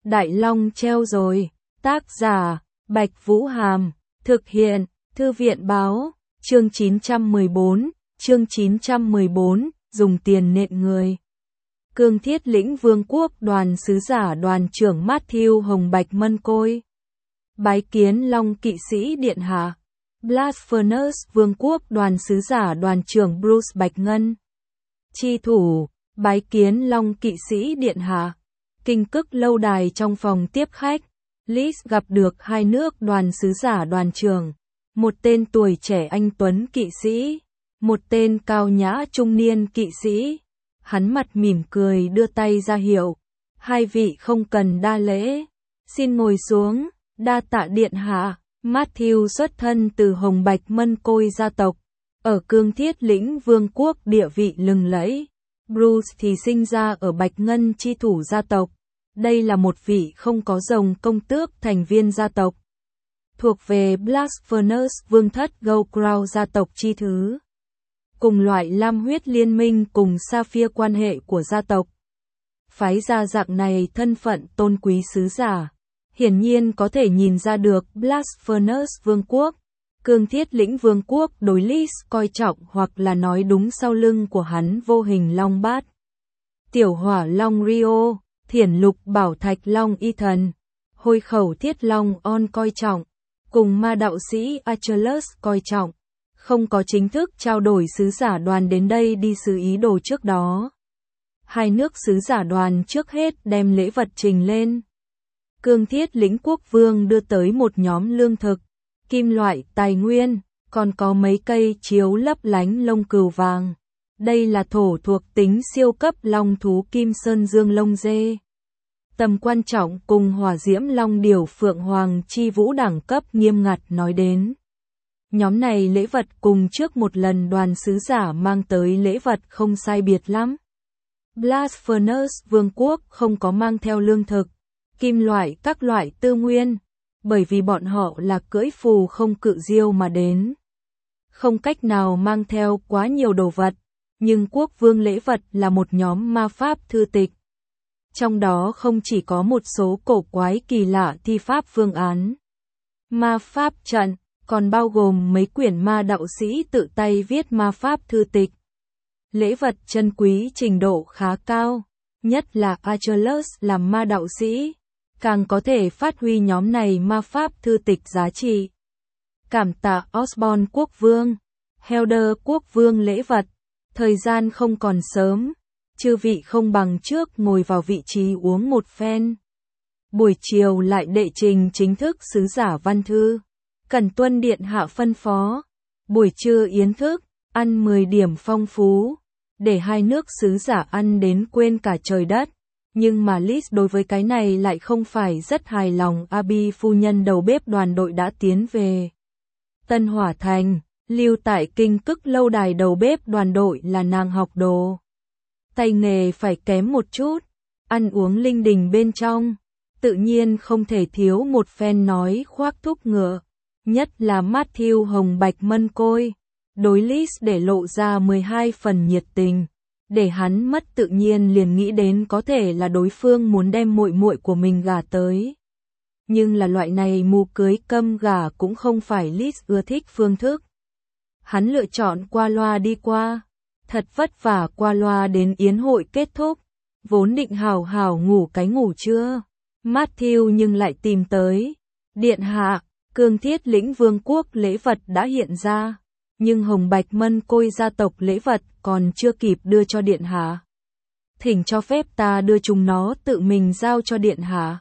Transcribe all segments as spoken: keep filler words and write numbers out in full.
Đại Long treo rồi. Tác giả, Bạch Vũ Hàm. Thực hiện, Thư viện Báo. Chương chín trăm mười bốn. Chương chín trăm mười bốn. Dùng tiền nện người. Cương Thiết Lĩnh Vương quốc đoàn sứ giả đoàn trưởng Matthew Hồng Bạch Mân Côi. Bái kiến Long kỵ sĩ điện hạ. Blasphemous Vương quốc đoàn sứ giả đoàn trưởng Bruce Bạch Ngân. Chi thủ, bái kiến Long kỵ sĩ điện hạ. Kinh Cức lâu đài trong phòng tiếp khách. Liz gặp được hai nước đoàn sứ giả đoàn trưởng. Một tên tuổi trẻ anh tuấn kỵ sĩ. Một tên cao nhã trung niên kỵ sĩ. Hắn mặt mỉm cười đưa tay ra hiệu. Hai vị không cần đa lễ. Xin ngồi xuống, đa tạ điện hạ. Matthew xuất thân từ Hồng Bạch Mân Côi gia tộc. Ở Cương Thiết Lĩnh Vương quốc địa vị lừng lẫy. Bruce thì sinh ra ở Bạch Ngân chi thủ gia tộc. Đây là một vị không có rồng công tước thành viên gia tộc. Thuộc về Blasphemous vương thất Gold Crown gia tộc chi thứ. Cùng loại lam huyết liên minh cùng Sapphire quan hệ của gia tộc. Phái gia dạng này thân phận tôn quý sứ giả. Hiển nhiên có thể nhìn ra được Blasphemous vương quốc. Cương Thiết Lĩnh Vương quốc đối Liz coi trọng hoặc là nói đúng sau lưng của hắn vô hình long bát. Tiểu hỏa long Rio, thiển lục bảo thạch long Ethan, hôi khẩu thiết long On coi trọng, cùng ma đạo sĩ Achilles coi trọng. Không có chính thức trao đổi sứ giả đoàn đến đây đi sứ ý đồ trước đó. Hai nước sứ giả đoàn trước hết đem lễ vật trình lên. Cương Thiết Lĩnh quốc vương đưa tới một nhóm lương thực, kim loại, tài nguyên, còn có mấy cây chiếu lấp lánh lông cừu vàng. Đây là thổ thuộc tính siêu cấp long thú Kim Sơn Dương lông dê. Tầm quan trọng cùng hỏa diễm long điểu phượng hoàng chi vũ đẳng cấp nghiêm ngặt nói đến. Nhóm này lễ vật cùng trước một lần đoàn sứ giả mang tới lễ vật không sai biệt lắm. Blasphemous vương quốc không có mang theo lương thực, kim loại các loại tư nguyên, bởi vì bọn họ là cưỡi phù không cự diêu mà đến. Không cách nào mang theo quá nhiều đồ vật, nhưng quốc vương lễ vật là một nhóm ma pháp thư tịch. Trong đó không chỉ có một số cổ quái kỳ lạ thi pháp phương án, ma pháp trận, còn bao gồm mấy quyển ma đạo sĩ tự tay viết ma pháp thư tịch. Lễ vật chân quý trình độ khá cao, nhất là Achilles làm ma đạo sĩ, càng có thể phát huy nhóm này ma pháp thư tịch giá trị. Cảm tạ Osborne quốc vương, Helder quốc vương lễ vật, thời gian không còn sớm, chư vị không bằng trước ngồi vào vị trí uống một phen. Buổi chiều lại đệ trình chính thức sứ giả văn thư. Cần tuân điện hạ phân phó. Buổi trưa yến thức, ăn mười điểm phong phú, để hai nước sứ giả ăn đến quên cả trời đất. Nhưng mà Liz đối với cái này lại không phải rất hài lòng. Abby phu nhân đầu bếp đoàn đội đã tiến về Tân Hỏa Thành, lưu tại Kinh Cức lâu đài đầu bếp đoàn đội là nàng học đồ. Tay nghề phải kém một chút, ăn uống linh đình bên trong, tự nhiên không thể thiếu một phen nói khoác thúc ngựa. Nhất là Matthew Hồng Bạch Mân Côi, đối Liz để lộ ra mười hai phần nhiệt tình, để hắn mất tự nhiên liền nghĩ đến có thể là đối phương muốn đem muội muội của mình gả tới. Nhưng là loại này mù cưới câm gả cũng không phải Liz ưa thích phương thức. Hắn lựa chọn qua loa đi qua, thật vất vả qua loa đến yến hội kết thúc, vốn định hào hào ngủ cái ngủ trưa. Matthew nhưng lại tìm tới, điện hạ. Cương Thiết Lĩnh Vương quốc lễ vật đã hiện ra, nhưng Hồng Bạch Mân Côi gia tộc lễ vật còn chưa kịp đưa cho điện hạ. Thỉnh cho phép ta đưa chúng nó tự mình giao cho điện hạ.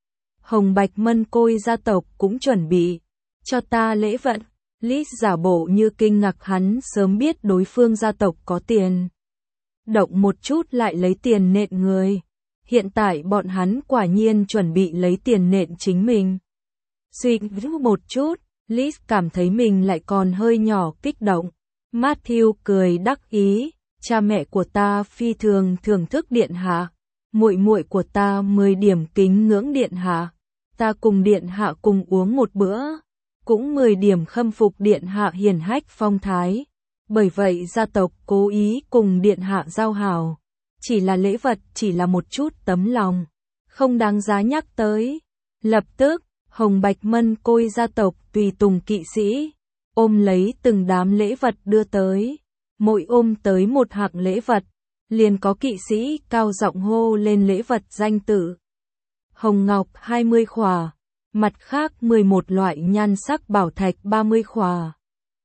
Hồng Bạch Mân Côi gia tộc cũng chuẩn bị cho ta lễ vật. Liz giả bộ như kinh ngạc, hắn sớm biết đối phương gia tộc có tiền. Động một chút lại lấy tiền nện người. Hiện tại bọn hắn quả nhiên chuẩn bị lấy tiền nện chính mình. Suy nghĩ một chút, Liz cảm thấy mình lại còn hơi nhỏ kích động. Matthew cười đắc ý, cha mẹ của ta phi thường thưởng thức điện hạ, muội muội của ta mười điểm kính ngưỡng điện hạ, ta cùng điện hạ cùng uống một bữa, cũng mười điểm khâm phục điện hạ hiền hách phong thái. Bởi vậy gia tộc cố ý cùng điện hạ giao hảo, chỉ là lễ vật, chỉ là một chút tấm lòng, không đáng giá nhắc tới. Lập tức, Hồng Bạch Mân Côi gia tộc tùy tùng kỵ sĩ, ôm lấy từng đám lễ vật đưa tới. Mỗi ôm tới một hạng lễ vật, liền có kỵ sĩ cao giọng hô lên lễ vật danh tự. Hồng ngọc hai mươi khỏa, mặt khác mười một loại nhan sắc bảo thạch ba mươi khỏa.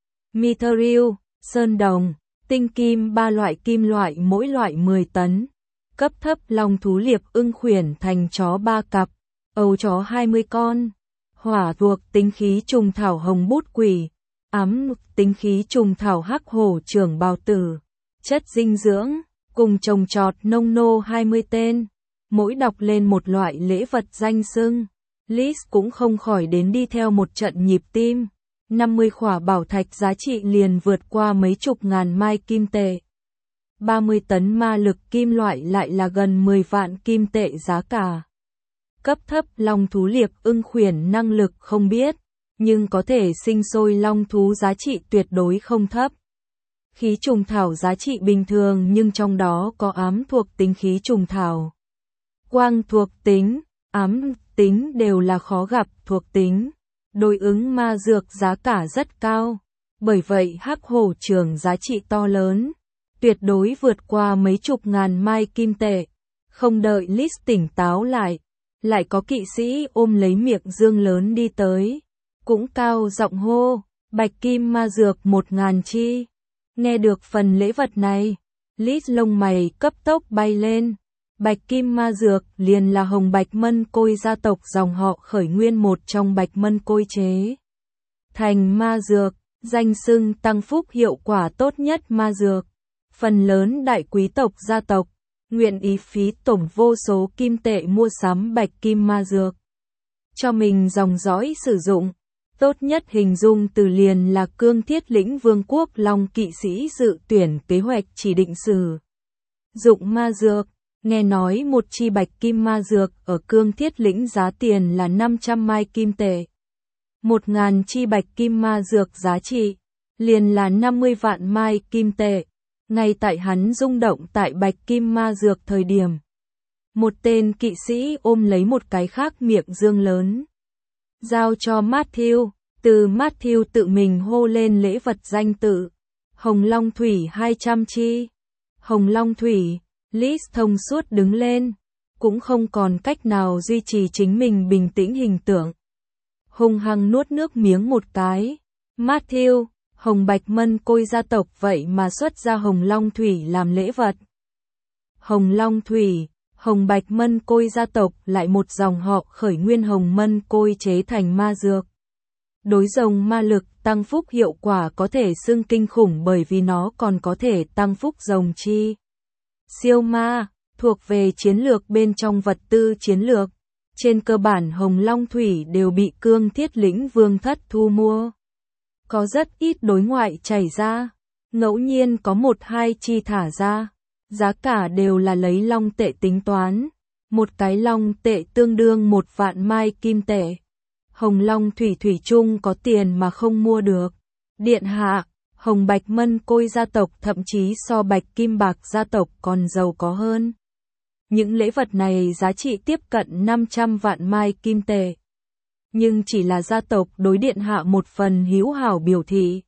Mithril, sơn đồng, tinh kim ba loại kim loại mỗi loại mười tấn. Cấp thấp long thú liệp ưng khuyển thành chó ba cặp, ấu chó hai mươi con. Hỏa thuộc tính khí trùng thảo hồng bút quỷ, ám tính khí trùng thảo hắc hổ trưởng bào tử. Chất dinh dưỡng, cùng trồng trọt nông nô hai mươi tên. Mỗi đọc lên một loại lễ vật danh xưng, Liz cũng không khỏi đến đi theo một trận nhịp tim. năm mươi khỏa bảo thạch giá trị liền vượt qua mấy chục ngàn mai kim tệ. ba mươi tấn ma lực kim loại lại là gần mười vạn kim tệ giá cả. Cấp thấp long thú liệp ưng khuyển năng lực không biết, nhưng có thể sinh sôi long thú giá trị tuyệt đối không thấp. Khí trùng thảo giá trị bình thường nhưng trong đó có ám thuộc tính khí trùng thảo. Quang thuộc tính, ám tính đều là khó gặp thuộc tính. Đối ứng ma dược giá cả rất cao, bởi vậy hắc hổ trưởng giá trị to lớn, tuyệt đối vượt qua mấy chục ngàn mai kim tệ. Không đợi Liz tỉnh táo lại, lại có kỵ sĩ ôm lấy miệng dương lớn đi tới, cũng cao giọng hô, bạch kim ma dược một ngàn chi. Nghe được phần lễ vật này, Liz lông mày cấp tốc bay lên. Bạch kim ma dược liền là Hồng Bạch Mân Côi gia tộc dòng họ khởi nguyên một trong Bạch Mân Côi chế thành ma dược, danh xưng tăng phúc hiệu quả tốt nhất ma dược. Phần lớn đại quý tộc gia tộc nguyện ý phí tổn vô số kim tệ mua sắm bạch kim ma dược cho mình dòng dõi sử dụng. Tốt nhất hình dung từ liền là Cương Thiết Lĩnh Vương quốc Long kỵ sĩ dự tuyển kế hoạch chỉ định sử dụng ma dược. Nghe nói một chi bạch kim ma dược ở Cương Thiết Lĩnh giá tiền là năm trăm mai kim tệ. Một ngàn chi bạch kim ma dược giá trị liền là năm mươi vạn mai kim tệ. Ngay tại hắn rung động tại bạch kim ma dược thời điểm, một tên kỵ sĩ ôm lấy một cái khác miệng dương lớn, giao cho Matthew. Từ Matthew tự mình hô lên lễ vật danh tự. Hồng Long Thủy hai trăm chi. Hồng Long Thủy, Liz thông suốt đứng lên, cũng không còn cách nào duy trì chính mình bình tĩnh hình tượng. Hùng hăng nuốt nước miếng một cái. Matthew, Hồng Bạch Mân Côi gia tộc vậy mà xuất ra Hồng Long Thủy làm lễ vật. Hồng Long Thủy, Hồng Bạch Mân Côi gia tộc lại một dòng họ khởi nguyên Hồng Mân Côi chế thành ma dược. Đối rồng ma lực tăng phúc hiệu quả có thể xưng kinh khủng bởi vì nó còn có thể tăng phúc rồng chi. Siêu ma, thuộc về chiến lược bên trong vật tư chiến lược. Trên cơ bản Hồng Long Thủy đều bị Cương Thiết Lĩnh Vương thất thu mua. Có rất ít đối ngoại chảy ra, ngẫu nhiên có một hai chi thả ra. Giá cả đều là lấy long tệ tính toán. Một cái long tệ tương đương một vạn mai kim tệ. Hồng Long Thủy thủy chung có tiền mà không mua được. Điện hạ, Hồng Bạch Mân Côi gia tộc thậm chí so Bạch Kim Bạc gia tộc còn giàu có hơn. Những lễ vật này giá trị tiếp cận năm trăm vạn mai kim tệ. Nhưng chỉ là gia tộc đối điện hạ một phần hữu hảo biểu thị.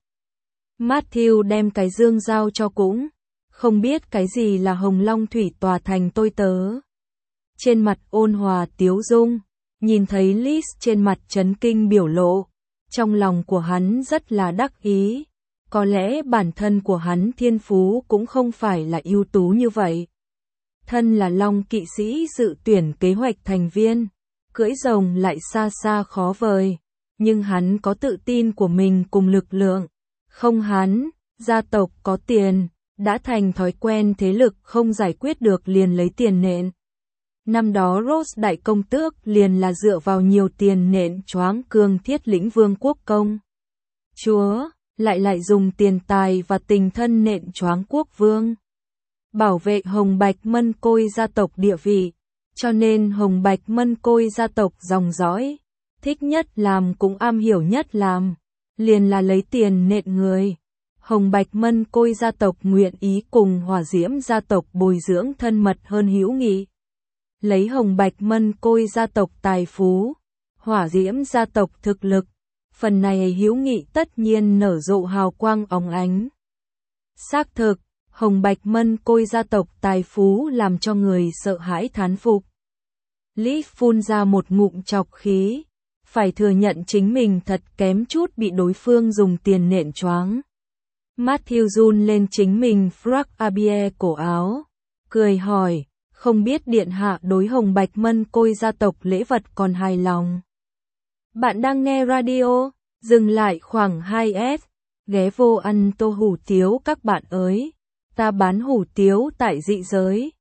Matthew đem cái dương giao cho cũng không biết cái gì là Hồng Long Thủy tòa thành tôi tớ. Trên mặt ôn hòa tiếu dung, nhìn thấy Liz trên mặt chấn kinh biểu lộ, trong lòng của hắn rất là đắc ý. Có lẽ bản thân của hắn thiên phú cũng không phải là ưu tú như vậy. Thân là Long kỵ sĩ dự tuyển kế hoạch thành viên, cưỡi rồng lại xa xa khó vời, nhưng hắn có tự tin của mình cùng lực lượng. Không hắn, gia tộc có tiền, đã thành thói quen thế lực không giải quyết được liền lấy tiền nện. Năm đó Rose đại công tước liền là dựa vào nhiều tiền nện choáng Cương Thiết Lĩnh Vương quốc công chúa, lại lại dùng tiền tài và tình thân nện choáng quốc vương. Bảo vệ Hồng Bạch Mân Côi gia tộc địa vị, cho nên Hồng Bạch Mân Côi gia tộc dòng dõi, thích nhất làm cũng am hiểu nhất làm, liền là lấy tiền nện người. Hồng Bạch Mân Côi gia tộc nguyện ý cùng Hỏa Diễm gia tộc bồi dưỡng thân mật hơn hữu nghị. lấy hồng bạch mân côi gia tộc tài phú, hỏa diễm gia tộc thực lực, phần này hữu nghị tất nhiên nở rộ hào quang óng ánh. Xác thực, hồng bạch mân côi gia tộc tài phú làm cho người sợ hãi thán phục. Lý phun ra một ngụm trọc khí, phải thừa nhận chính mình thật kém chút bị đối phương dùng tiền nện choáng. Matthew run lên chính mình frock abie cổ áo, cười hỏi, không biết điện hạ đối hồng bạch mân côi gia tộc lễ vật còn hài lòng. Bạn đang nghe radio, dừng lại khoảng hai S, ghé vô ăn tô hủ tiếu các bạn ơi, ta bán hủ tiếu tại dị giới.